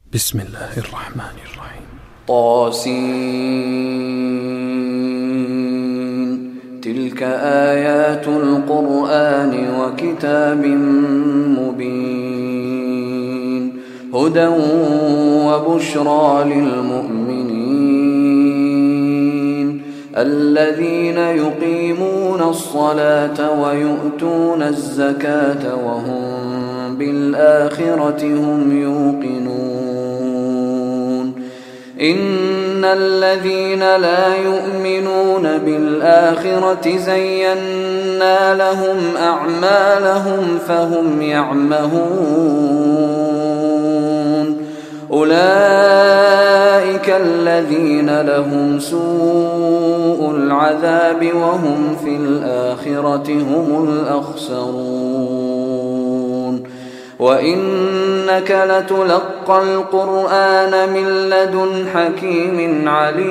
بسم الله الرحمن الرحيم. طاسين. تلك آيات القرآن وكتاب مبين هدى وبشرى للمؤمنين الذين يقيمون الصلاة ويؤتون الزكاة وهم بالآخرة هم يوقنون. إن الذين لا يؤمنون بالآخرة زينا لهم أعمالهم فهم يعمهون. أولئك الذين لهم سوء العذاب وهم في الآخرة هم الأخسرون. وإنك لتلقى القرآن من لدن حكيم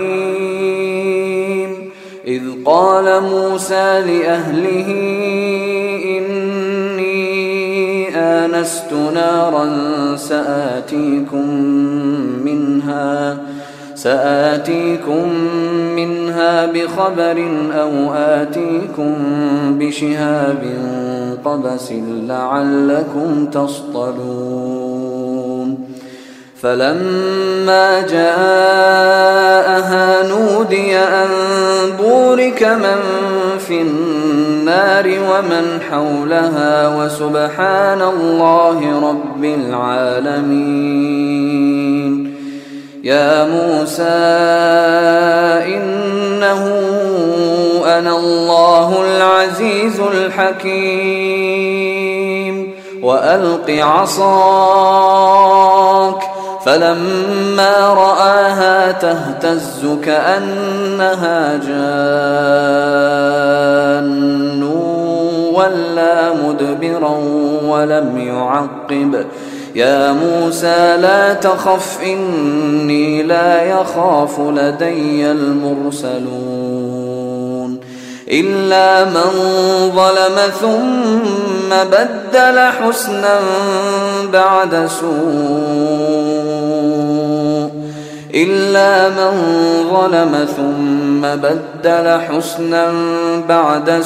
عليم. إذ قال موسى لأهله إني آنست نارا سآتيكم منها بخبر أو آتيكم بشهاب قبس لعلكم تصطلون. فلما جاءها نودي أن بورك من في النار ومن حولها وسبحان الله رب العالمين. يا موسى إنه أنا الله العزيز الحكيم وألق عصاك. فلما رآها تهتز كأنها جان ولا مدبرا ولم يعقب. يا موسى لا تخف إني لا يخاف لدي المرسلون. إلا من ظلم ثم بدل حسنا بعد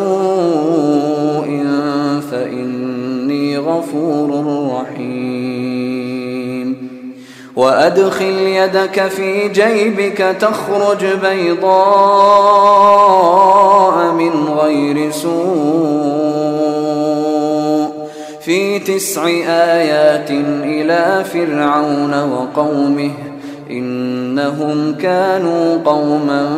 سوء فإني غفور رحيم. وأدخل يدك في جيبك تخرج بيضاء من غير سوء في 9 آيات إلى فرعون وقومه إنهم كانوا قوما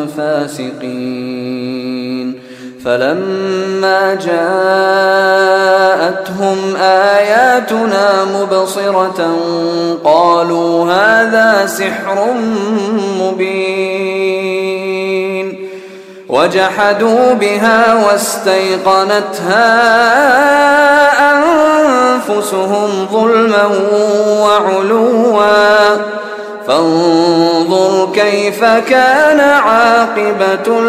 فاسقين. فلما جاءتهم آياتنا مبصرة قالوا هذا سحر مبين وجحدوا بها واستيقنتها أنفسهم ظلما وعلوا. فانظر كيف كان عاقبة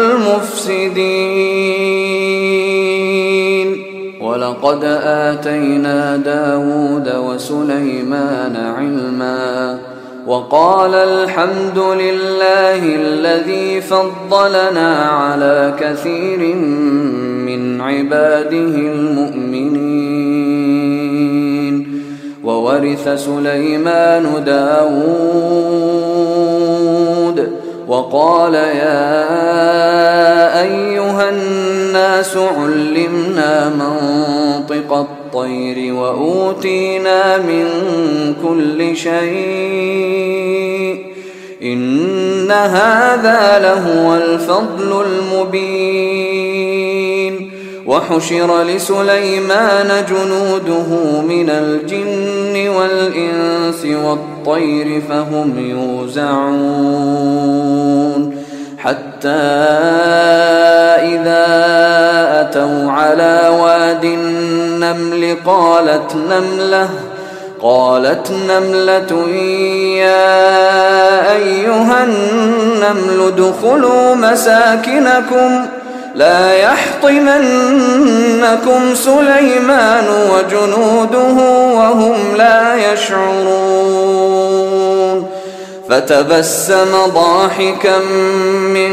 المفسدين. ولقد آتينا داود وسليمان علما وقال الحمد لله الذي فضلنا على كثير من عباده المؤمنين. وورث سليمان داود وقال يا أيها الناس علمنا منطق الطير وأوتينا من كل شيء إن هذا لهو الفضل المبين. وحشر لسليمان جنوده من الجن والإنس والطير فهم يوزعون حتى إذا أتوا على واد النمل قالت نملة يا أيها النمل ادخلوا مساكنكم لا يحطمنكم سليمان وجنوده وهم لا يشعرون. فتبسم ضاحكا من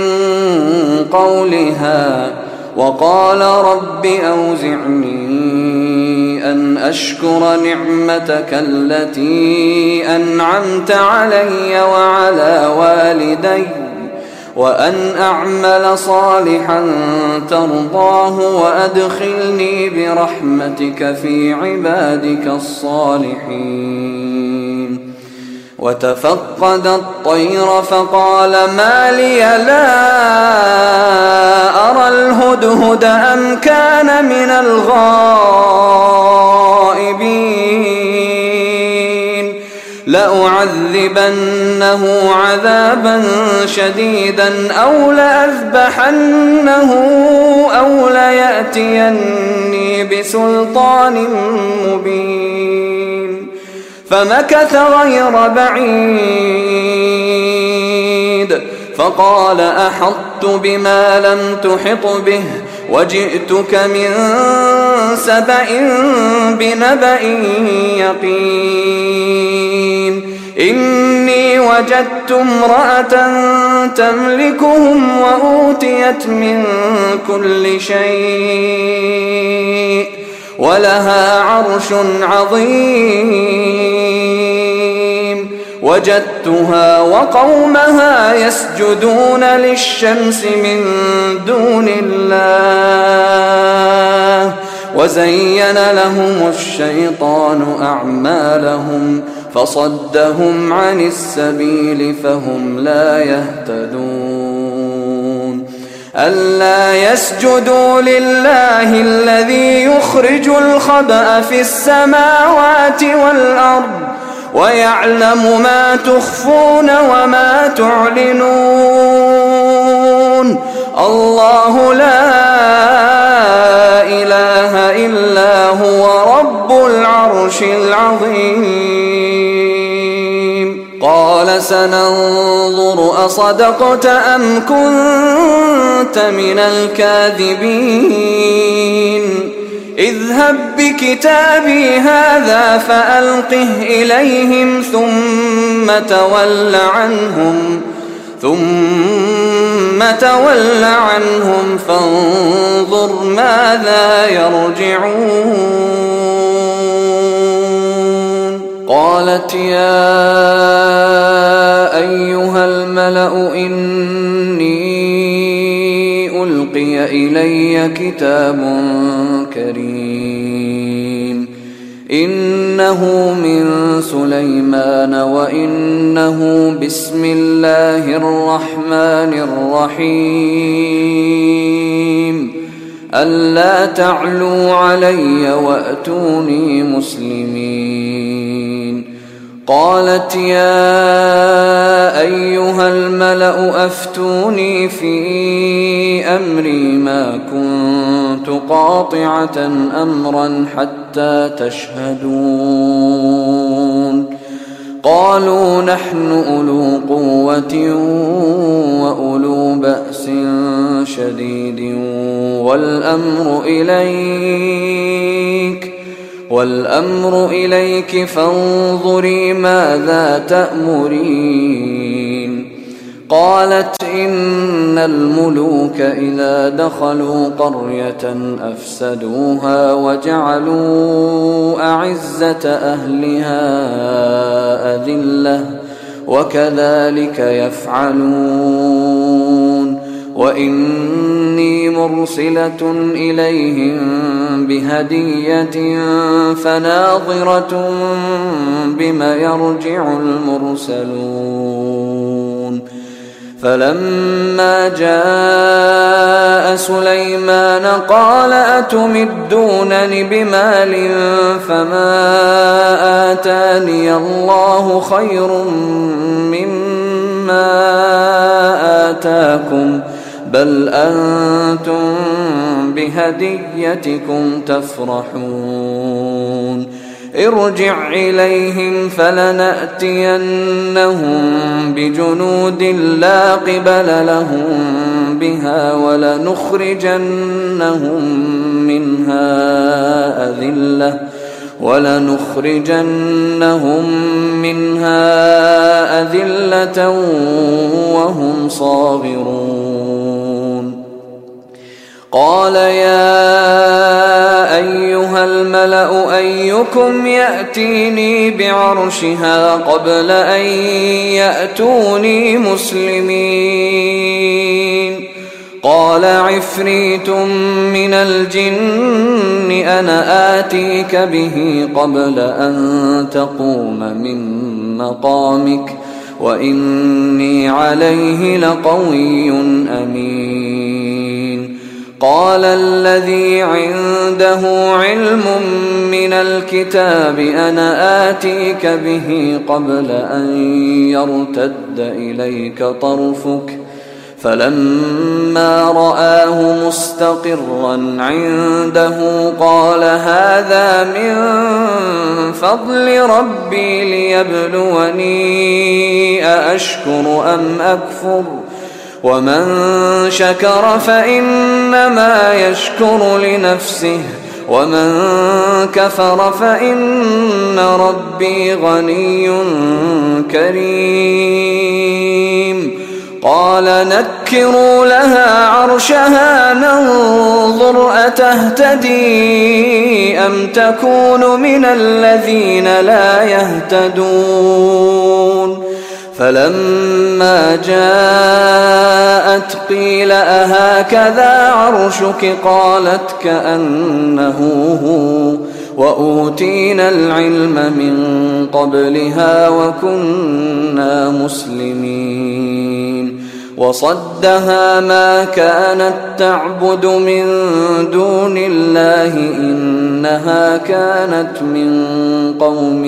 قولها وقال رب أوزعني أن أشكر نعمتك التي أنعمت علي وعلى والدي وأن أعمل صالحا ترضاه وأدخلني برحمتك في عبادك الصالحين. وتفقد الطير فقال ما لي لا أرى الهدهد أم كان من الغائبين لأعذبنه عذابا شديدا أو لأذبحنه أو ليأتيني بسلطان مبين. فمكث غير بعيد فقال أحطت بما لم تحط به وجئتك من سبأ بنبأ يقين. إني وجدت امرأة تملكهم وأوتيت من كل شيء ولها عرش عظيم. وجدتها وقومها يسجدون للشمس من دون الله وزين لهم الشيطان أعمالهم فصدهم عن السبيل فهم لا يهتدون. ألا يسجدوا لله الذي يخرج الخبأ في السماوات والأرض ويعلم ما تخفون وما تعلنون. الله لا إله إلا هو رب العرش العظيم. قال سننظر أصدقت أم كنت من الكاذبين. اذهب بكتابي هذا فألقه إليهم ثم تول عنهم فانظر ماذا يرجعون. قالت يا أيها الملأ إني ألقي إلي كتاب كريم إنه من سليمان وإنه بسم الله الرحمن الرحيم ألا تعلوا علي وأتوني مسلمين. قالت يا أيها الملأ أفتوني في أمري ما كنت قاطعة أمرا حتى تشهدون. قالوا نحن أولو قوة وأولو بأس شديد والأمر إليك فانظري ماذا تأمرين. قالت إن الملوك إذا دخلوا قرية أفسدوها وجعلوا أعزة أهلها أذلة وكذلك يفعلون. وإني مرسلة إليهم بهدية فناظرة بما يرجع المرسلون. فلما جاء سليمان قال أتمدونني بمال فما آتاني الله خير مما آتاكم بل أنتم بهديتكم تفرحون. ارجع إليهم فلنأتينهم بجنود لا قبل لهم بها ولنخرجنهم منها أذلة وهم صاغرون. قال يا أيها الملأ أيكم يأتيني بعرشها قبل أن يأتوني مسلمين. قال عفريت من الجن أنا آتيك به قبل أن تقوم من مقامك وإني عليه لقوي أمين. قال الذي عنده علم من الكتاب أنا آتيك به قبل أن يرتد إليك طرفك فلما رآه مستقرا عنده قال هذا من فضل ربي ليبلوني أأشكر أم أكفر ومن شكر فإنما يشكر لنفسه ومن كفر فإن ربي غني كريم. قال نكروا لها عرشها ننظر أتهتدي أم تكون من الذين لا يهتدون. فلما جاءت قيل أهكذا عرشك قالت كأنه هو وأوتينا العلم من قبلها وكنا مسلمين. وصدها ما كانت تعبد من دون الله إنها كانت من قوم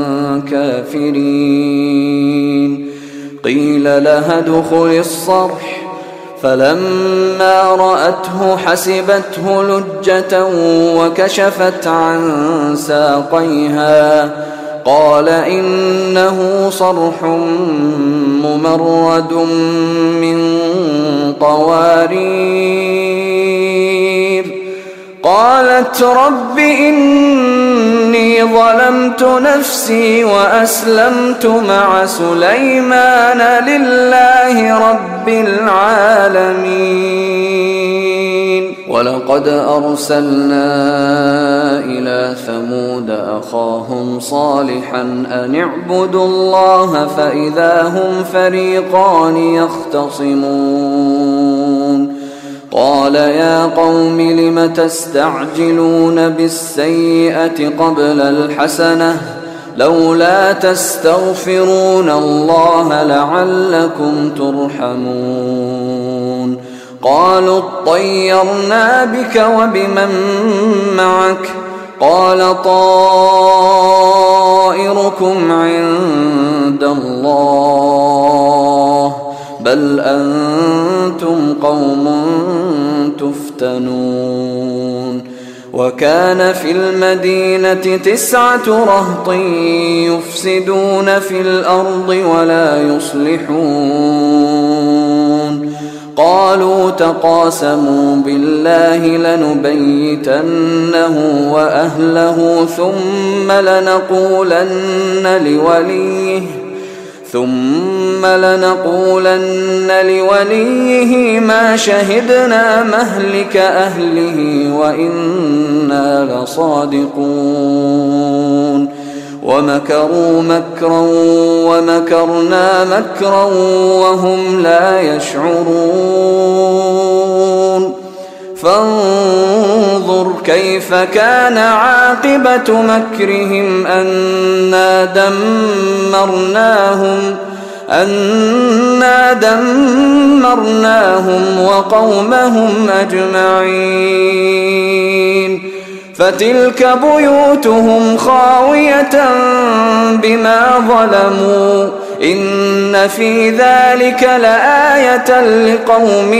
كافرين. قيل لها ادخل الصرح فلما رأته حسبته لجة وكشفت عن ساقيها قال إنه صرح ممرد من قوارير. قالت رب إني ظلمت نفسي وأسلمت مع سليمان لله رب العالمين. ولقد أرسلنا إلى ثمود أخاهم صالحا أن اعبدوا الله فإذا هم فريقان يختصمون. قال يا قوم لم تستعجلون بالسيئة قبل الحسنة لولا تستغفرون الله لعلكم ترحمون. قالوا اطيرنا بك وبمن معك قال طائركم عند الله بل أنتم قوم تفتنون. وكان في المدينة 9 رهط يفسدون في الأرض ولا يصلحون. قالوا تقاسموا بالله لنبيتنه وأهله ثم لنقولن لوليه ما شهدنا مهلك أهله وإنا لصادقون. ومكروا مكرا ومكرنا مكرا وهم لا يشعرون. فانظر كيف كان عاقبة مكرهم أنا دمرناهم وقومهم أجمعين. فتلك بيوتهم خاوية بما ظلموا إن في ذلك لآية لقوم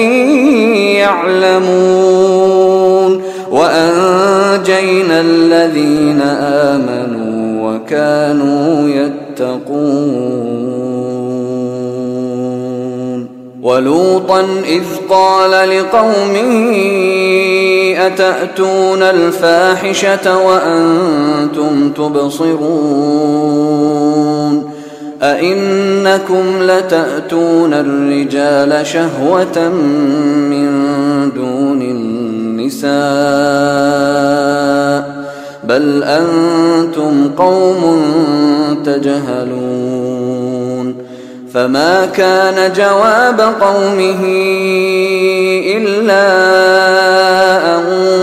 يعلمون. وأنجينا الذين آمنوا وكانوا يتقون. ولوطا إذ قال لقومه أتأتون الفاحشة وأنتم تبصرون أئنكم لتأتون الرجال شهوة من دون النساء بل أنتم قوم تجهلون فما كان جواب قومه إلا أن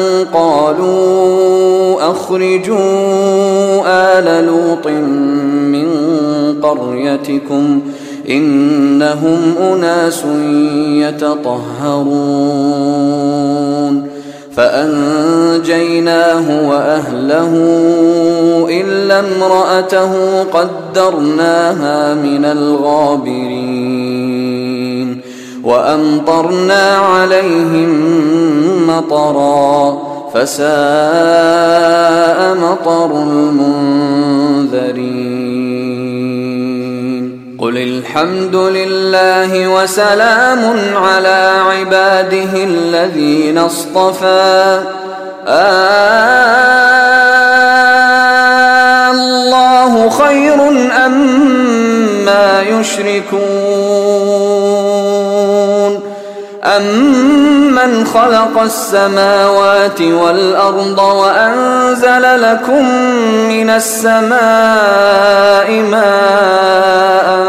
قالوا أخرجوا آل لوط من قريتكم إنهم أناس يتطهرون فأنجيناه وأهله إلا امرأته قدرناها من الغابرين وأمطرنا عليهم مطرا فساء مطر المنذرين قل الحمد لله وسلام على عباده الذين اصطفى الله خير أما يشركون أمن خلق السماوات والأرض وأنزل لكم من السماء ماء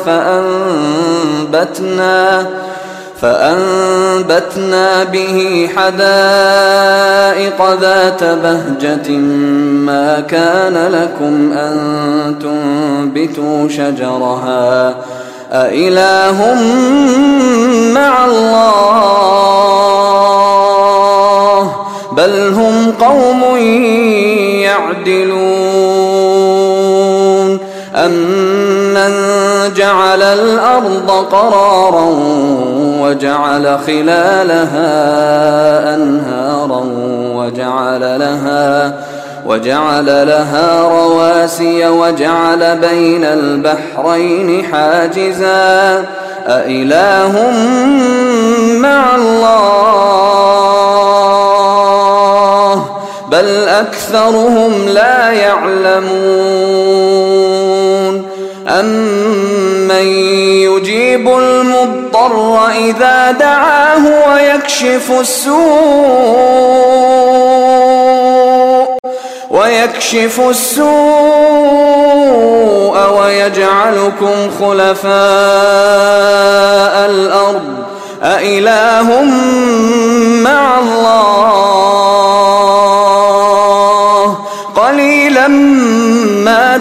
فأنبتنا به حدائق ذات بهجة ما كان لكم أن تنبتوا شجرها أإله مع الله بل هم قوم يعدلون أمن جعل الأرض قرارا وجعل خلالها أنهارا وجعل لها رواسي وجعل بين البحرين حاجزا أإله مع الله بل أكثرهم لا يعلمون أمن يجيب المضطر إذا دعاه ويكشف السوء ويجعلكم خلفاء الأرض أإله مع الله قليلا ما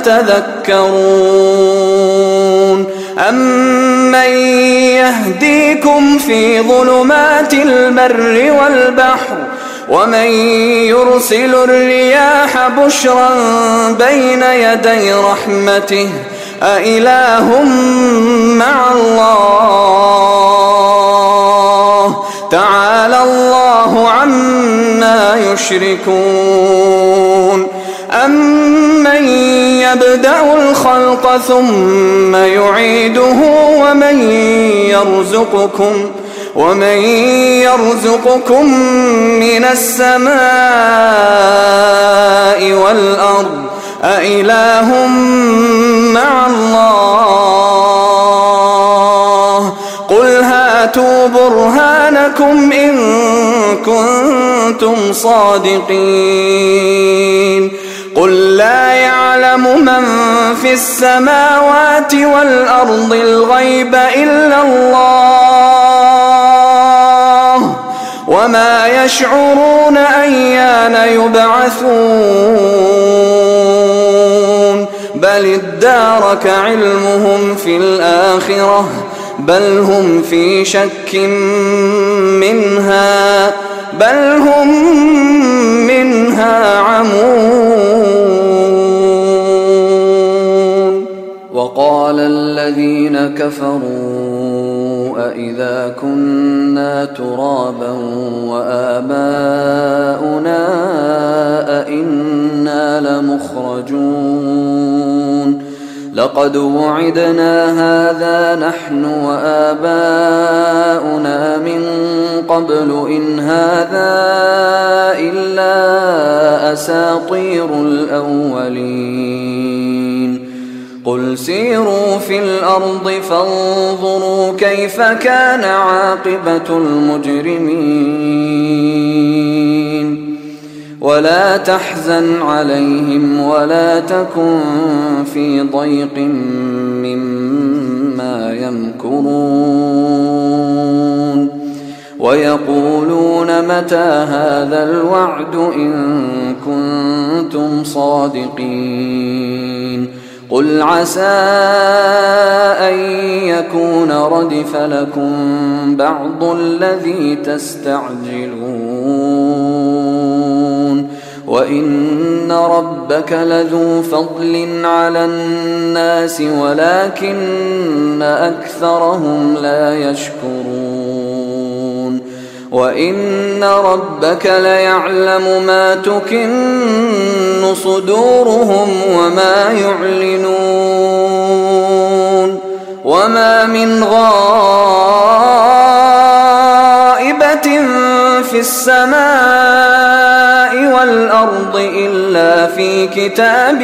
تذكرون أمن يهديكم في ظلمات البر والبحر ومن يرسل الرياح بشرا بين يدي رحمته أإله مع الله تعالى الله عما يشركون أمن يبدأ الخلق ثم يعيده ومن يرزقكم من السماء والأرض أإله مع الله قل هاتوا برهانكم إن كنتم صادقين قل لا يعلم من في السماوات والأرض الغيب إلا الله وما يشعرون أيان يبعثون بل ادارك علمهم في الآخرة بل هم في شك منها بل هم منها عمون وقال الذين كفروا أإذا كنا ترابا وآباؤنا أإنا لمخرجون لقد وعدنا هذا نحن وآباؤنا من قبل إن هذا إلا أساطير الأولين قل سيروا في الأرض فانظروا كيف كان عاقبة المجرمين ولا تحزن عليهم ولا تكن في ضيق مما يمكرون ويقولون متى هذا الوعد إن كنتم صادقين قل عسى أن يكون ردف لكم بعض الذي تستعجلون وإن ربك لذو فضل على الناس ولكن أكثرهم لا يشكرون وإن ربك ليعلم ما تكن صدورهم وما يعلنون وما من غائبة في السماء والأرض إلا في كتاب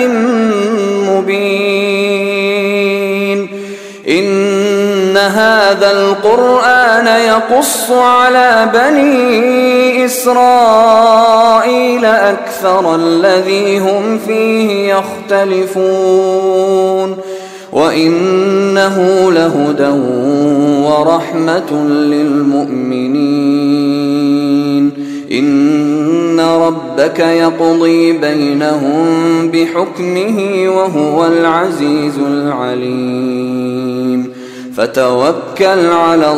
مبين إن هذا القرآن يقص على بني إسرائيل أكثر الذي هم فيه يختلفون وإنه لهدى ورحمة للمؤمنين إن ربك يقضي بينهم بحكمه وهو العزيز العليم فتوكل على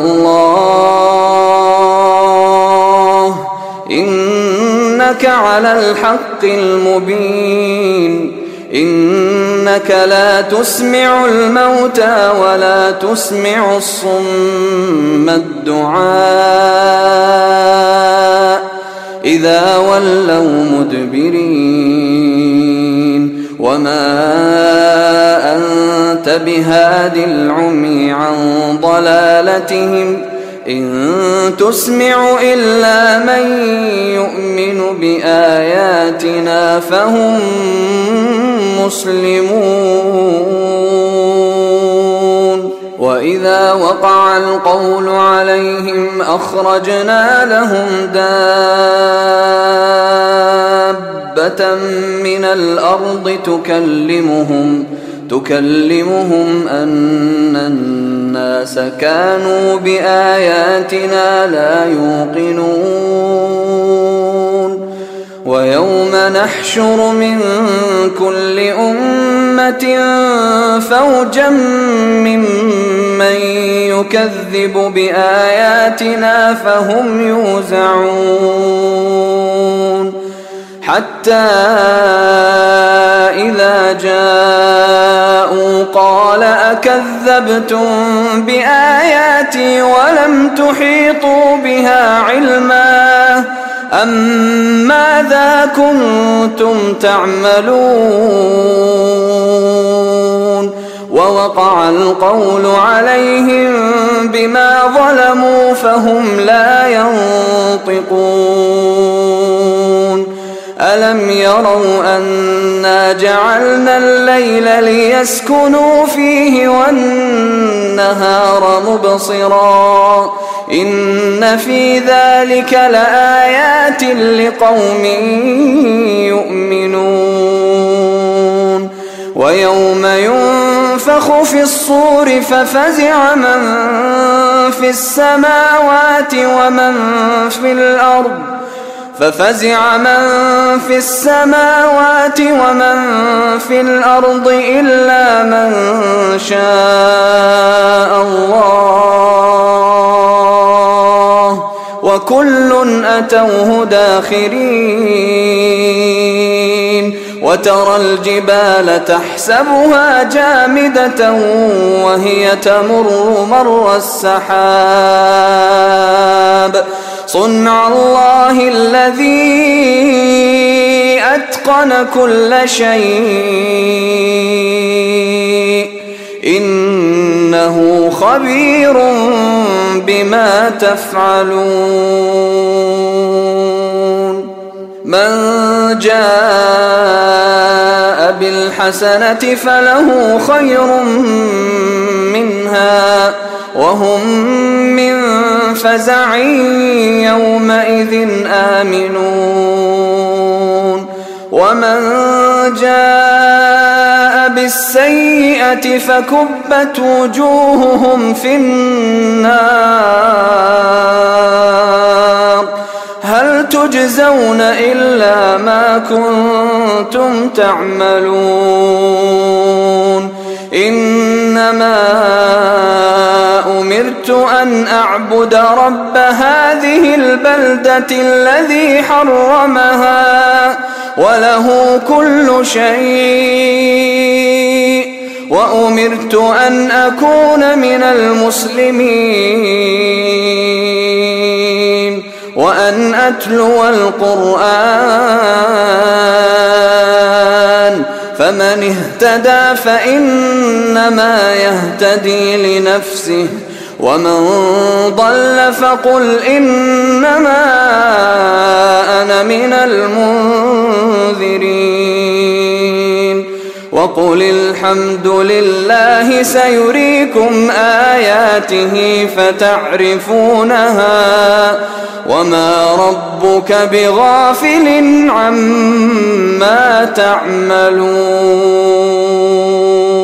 الله إنك على الحق المبين إنك لا تسمع الموتى ولا تسمع الصم الدعاء إذا ولوا مدبرين وما أنت بهاد العمي عن ضلالتهم إن تسمع إلا من يؤمن بآياتنا فهم مسلمون وإذا وقع القول عليهم أخرجنا لهم دابة من الأرض تكلمهم أن الناس كانوا بآياتنا لا يوقنون ويوم نحشر من كل أمة فوجا ممن يكذب بآياتنا فهم يوزعون حتى إذا جاءوا قال أكذبتم بآياتي ولم تحيطوا بها علما أم ماذا كنتم تعملون ووقع القول عليهم بما ظلموا فهم لا ينطقون ألم يروا أنا جعلنا الليل ليسكنوا فيه والنهار مبصرا إن في ذلك لآيات لقوم يؤمنون ويوم ينفخ في الصور ففزع من في السماوات ومن في الأرض إلا من شاء الله وكل أتوه داخرين وترى الجبال تحسبها جامدة وهي تمر مر السحاب صنع الله الذي أتقن كل شيء إنه خبير بما تفعلون من جاء بالحسنة فله خير منها وهم من فزع يومئذ آمنون ومن جاء بالسيئة فكبت وجوههم في النار هل تجزون إلا ما كنتم تعملون إنما أمرت أن أعبد رب هذه البلدة الذي حرمها وله كل شيء وأمرت أن أكون من المسلمين وأن أتلو القرآن فمن اهتدى فإنما يهتدي لنفسه ومن ضل فقل إنما أنا من المنذرين وقل الحمد لله سيريكم آياته فتعرفونها وما ربك بغافل عما تعملون